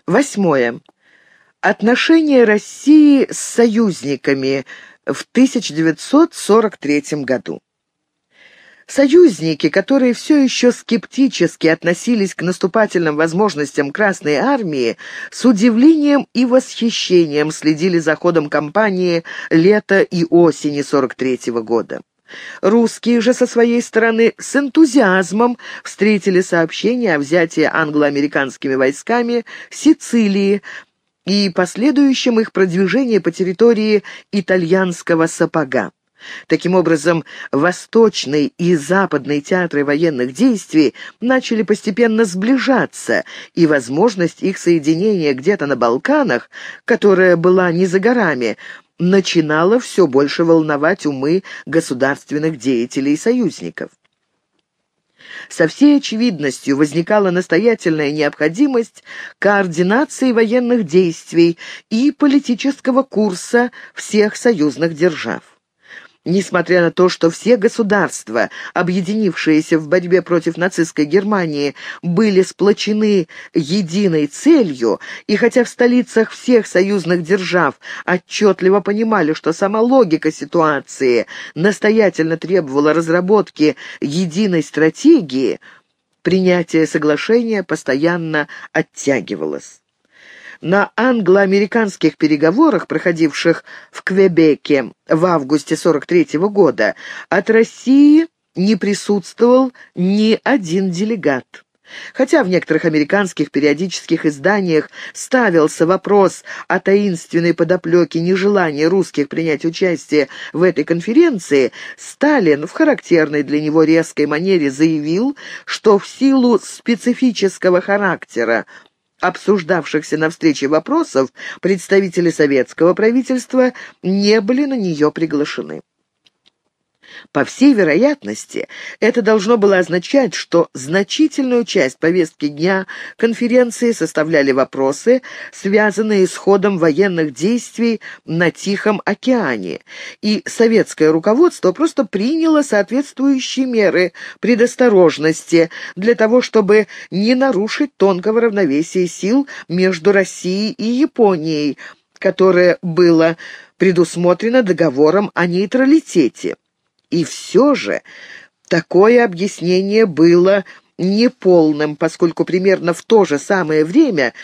Восьмое. Отношения России с союзниками в 1943 году. Союзники, которые все еще скептически относились к наступательным возможностям Красной Армии, с удивлением и восхищением следили за ходом кампании лета и осени 43 года. Русские же со своей стороны с энтузиазмом встретили сообщение о взятии англо-американскими войсками Сицилии и последующем их продвижении по территории итальянского Сапога. Таким образом, восточный и западный театры военных действий начали постепенно сближаться, и возможность их соединения где-то на Балканах, которая была не за горами, начинала все больше волновать умы государственных деятелей и союзников. Со всей очевидностью возникала настоятельная необходимость координации военных действий и политического курса всех союзных держав. Несмотря на то, что все государства, объединившиеся в борьбе против нацистской Германии, были сплочены единой целью, и хотя в столицах всех союзных держав отчетливо понимали, что сама логика ситуации настоятельно требовала разработки единой стратегии, принятие соглашения постоянно оттягивалось. На англо-американских переговорах, проходивших в Квебеке в августе 43 года, от России не присутствовал ни один делегат. Хотя в некоторых американских периодических изданиях ставился вопрос о таинственной подоплеке нежелания русских принять участие в этой конференции, Сталин в характерной для него резкой манере заявил, что в силу специфического характера обсуждавшихся на встрече вопросов, представители советского правительства не были на нее приглашены. По всей вероятности, это должно было означать, что значительную часть повестки дня конференции составляли вопросы, связанные с ходом военных действий на Тихом океане, и советское руководство просто приняло соответствующие меры предосторожности для того, чтобы не нарушить тонкого равновесия сил между Россией и Японией, которое было предусмотрено договором о нейтралитете. И все же такое объяснение было неполным, поскольку примерно в то же самое время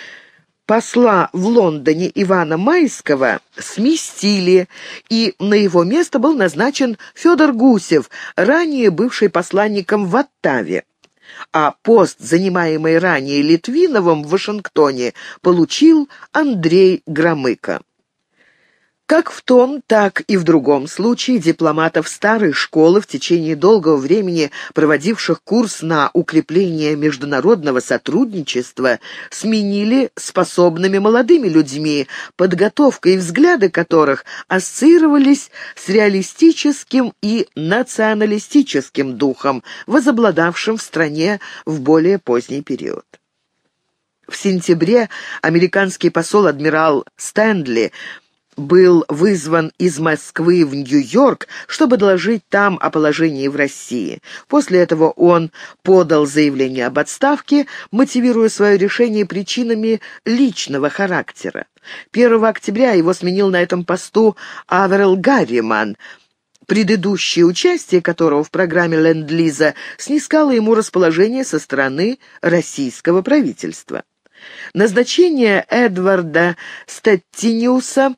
посла в Лондоне Ивана Майского сместили, и на его место был назначен Федор Гусев, ранее бывший посланником в Оттаве. А пост, занимаемый ранее Литвиновым в Вашингтоне, получил Андрей Громыко. Как в том, так и в другом случае дипломатов старой школы, в течение долгого времени проводивших курс на укрепление международного сотрудничества, сменили способными молодыми людьми, подготовка и взгляды которых ассоциировались с реалистическим и националистическим духом, возобладавшим в стране в более поздний период. В сентябре американский посол адмирал Стэнли был вызван из Москвы в Нью-Йорк, чтобы доложить там о положении в России. После этого он подал заявление об отставке, мотивируя свое решение причинами личного характера. 1 октября его сменил на этом посту Аверелл Гарриман, предыдущее участие которого в программе Ленд-Лиза снискало ему расположение со стороны российского правительства. Назначение Эдварда Стеттиниуса,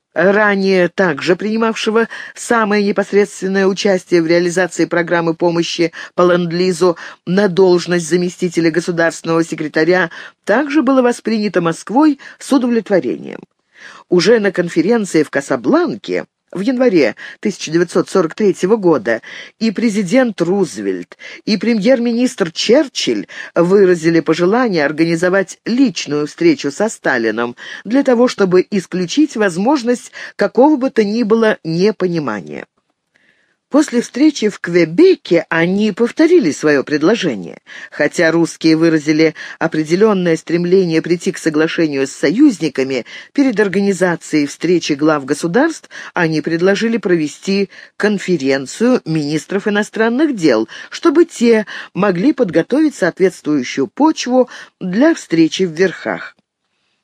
ранее также принимавшего самое непосредственное участие в реализации программы помощи по Ленд-Лизу, на должность заместителя государственного секретаря, также было воспринято Москвой с удовлетворением. Уже на конференции в Касабланке в январе 1943 года и президент Рузвельт, и премьер-министр Черчилль выразили пожелание организовать личную встречу со Сталином для того, чтобы исключить возможность какого бы то ни было непонимания. После встречи в Квебеке они повторили свое предложение. Хотя русские выразили определенное стремление прийти к соглашению с союзниками, перед организацией встречи глав государств они предложили провести конференцию министров иностранных дел, чтобы те могли подготовить соответствующую почву для встречи в верхах.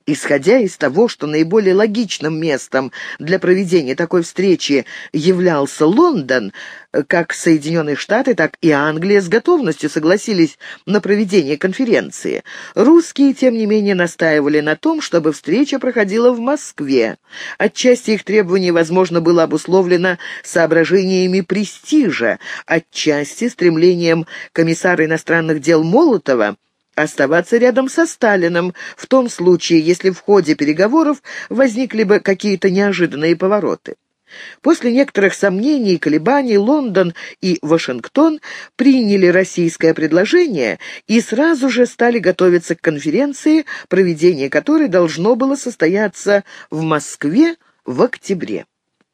Исходя из того, что наиболее логичным местом для проведения такой встречи являлся Лондон, как Соединенные Штаты, так и Англия с готовностью согласились на проведение конференции. Русские, тем не менее, настаивали на том, чтобы встреча проходила в Москве. Отчасти их требование, возможно, было обусловлено соображениями престижа, отчасти стремлением комиссара иностранных дел Молотова оставаться рядом со Сталиным в том случае, если в ходе переговоров возникли бы какие-то неожиданные повороты. После некоторых сомнений и колебаний Лондон и Вашингтон приняли российское предложение и сразу же стали готовиться к конференции, проведение которой должно было состояться в Москве в октябре.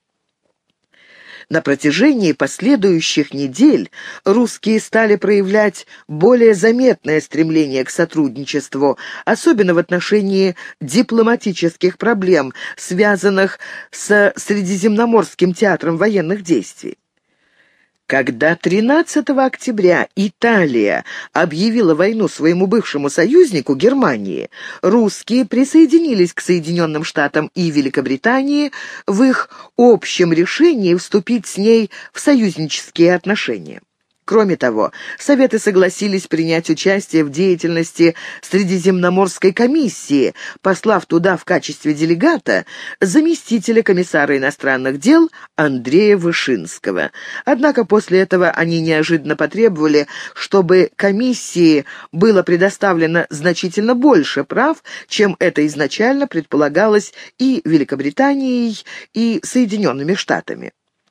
На протяжении последующих недель русские стали проявлять более заметное стремление к сотрудничеству, особенно в отношении дипломатических проблем, связанных с Средиземноморским театром военных действий. Когда 13 октября Италия объявила войну своему бывшему союзнику Германии, русские присоединились к Соединенным Штатам и Великобритании в их общем решении вступить с ней в союзнические отношения. Кроме того, Советы согласились принять участие в деятельности Средиземноморской комиссии, послав туда в качестве делегата заместителя комиссара иностранных дел Андрея Вышинского. Однако после этого они неожиданно потребовали, чтобы комиссии было предоставлено значительно больше прав, чем это изначально предполагалось и Великобританией, и Соединенными Штатами.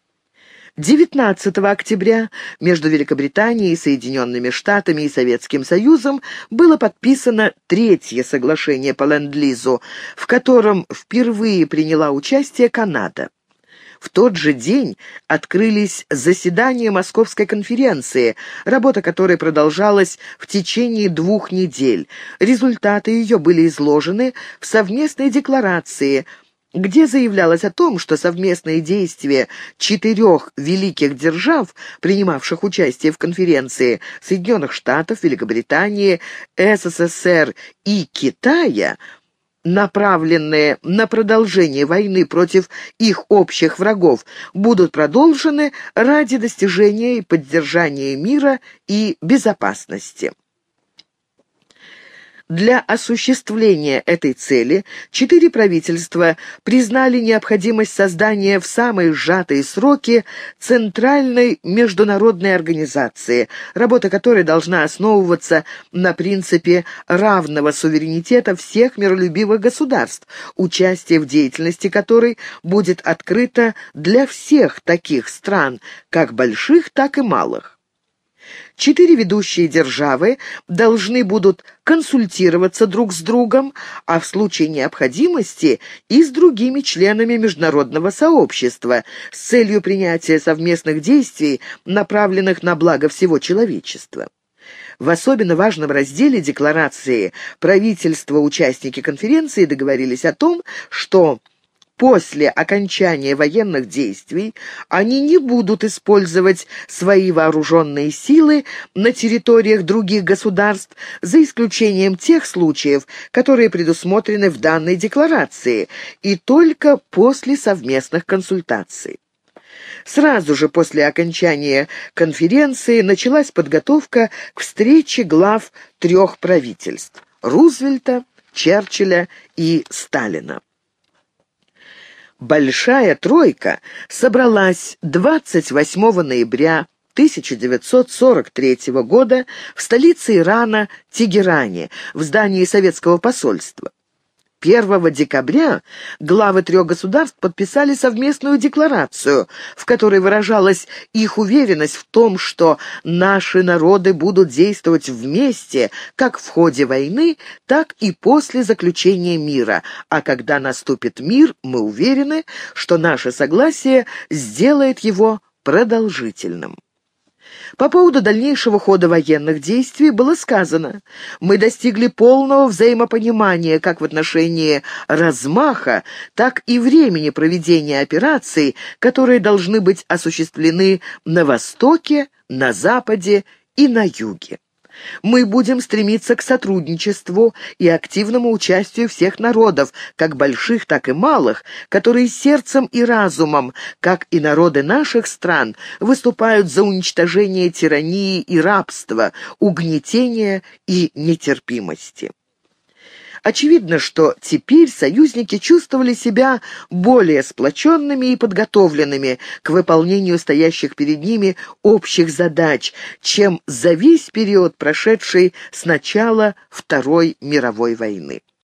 19 октября между Великобританией, Соединенными Штатами и Советским Союзом было подписано третье соглашение по Ленд-Лизу, в котором впервые приняла участие Канада. В тот же день открылись заседания Московской конференции, работа которой продолжалась в течение 2 недель. Результаты ее были изложены в совместной декларации, где заявлялось о том, что совместные действия 4 великих держав, принимавших участие в конференции, Соединенных Штатов, Великобритании, СССР и Китая, направленные на продолжение войны против их общих врагов, будут продолжены ради достижения и поддержания мира и безопасности. Для осуществления этой цели 4 правительства признали необходимость создания в самые сжатые сроки Центральной международной организации, работа которой должна основываться на принципе равного суверенитета всех миролюбивых государств, участие в деятельности которой будет открыто для всех таких стран, как больших, так и малых. 4 ведущие державы должны будут консультироваться друг с другом, а в случае необходимости и с другими членами международного сообщества с целью принятия совместных действий, направленных на благо всего человечества. В особенно важном разделе декларации правительства-участники конференции договорились о том, что после окончания военных действий они не будут использовать свои вооруженные силы на территориях других государств, за исключением тех случаев, которые предусмотрены в данной декларации, и только после совместных консультаций. Сразу же после окончания конференции началась подготовка к встрече глав 3 правительств – Рузвельта, Черчилля и Сталина. Большая тройка собралась 28 ноября 1943 года в столице Ирана Тегеране, в здании советского посольства. 1 декабря главы 3 государств подписали совместную декларацию, в которой выражалась их уверенность в том, что наши народы будут действовать вместе как в ходе войны, так и после заключения мира, а когда наступит мир, мы уверены, что наше согласие сделает его продолжительным. По поводу дальнейшего хода военных действий было сказано: «Мы достигли полного взаимопонимания как в отношении размаха, так и времени проведения операций, которые должны быть осуществлены на Востоке, на Западе и на Юге. Мы будем стремиться к сотрудничеству и активному участию всех народов, как больших, так и малых, которые сердцем и разумом, как и народы наших стран, выступают за уничтожение тирании и рабства, угнетения и нетерпимости. Очевидно, что теперь союзники чувствовали себя более сплоченными и подготовленными к выполнению стоящих перед ними общих задач, чем за весь период, прошедший с начала Второй мировой войны.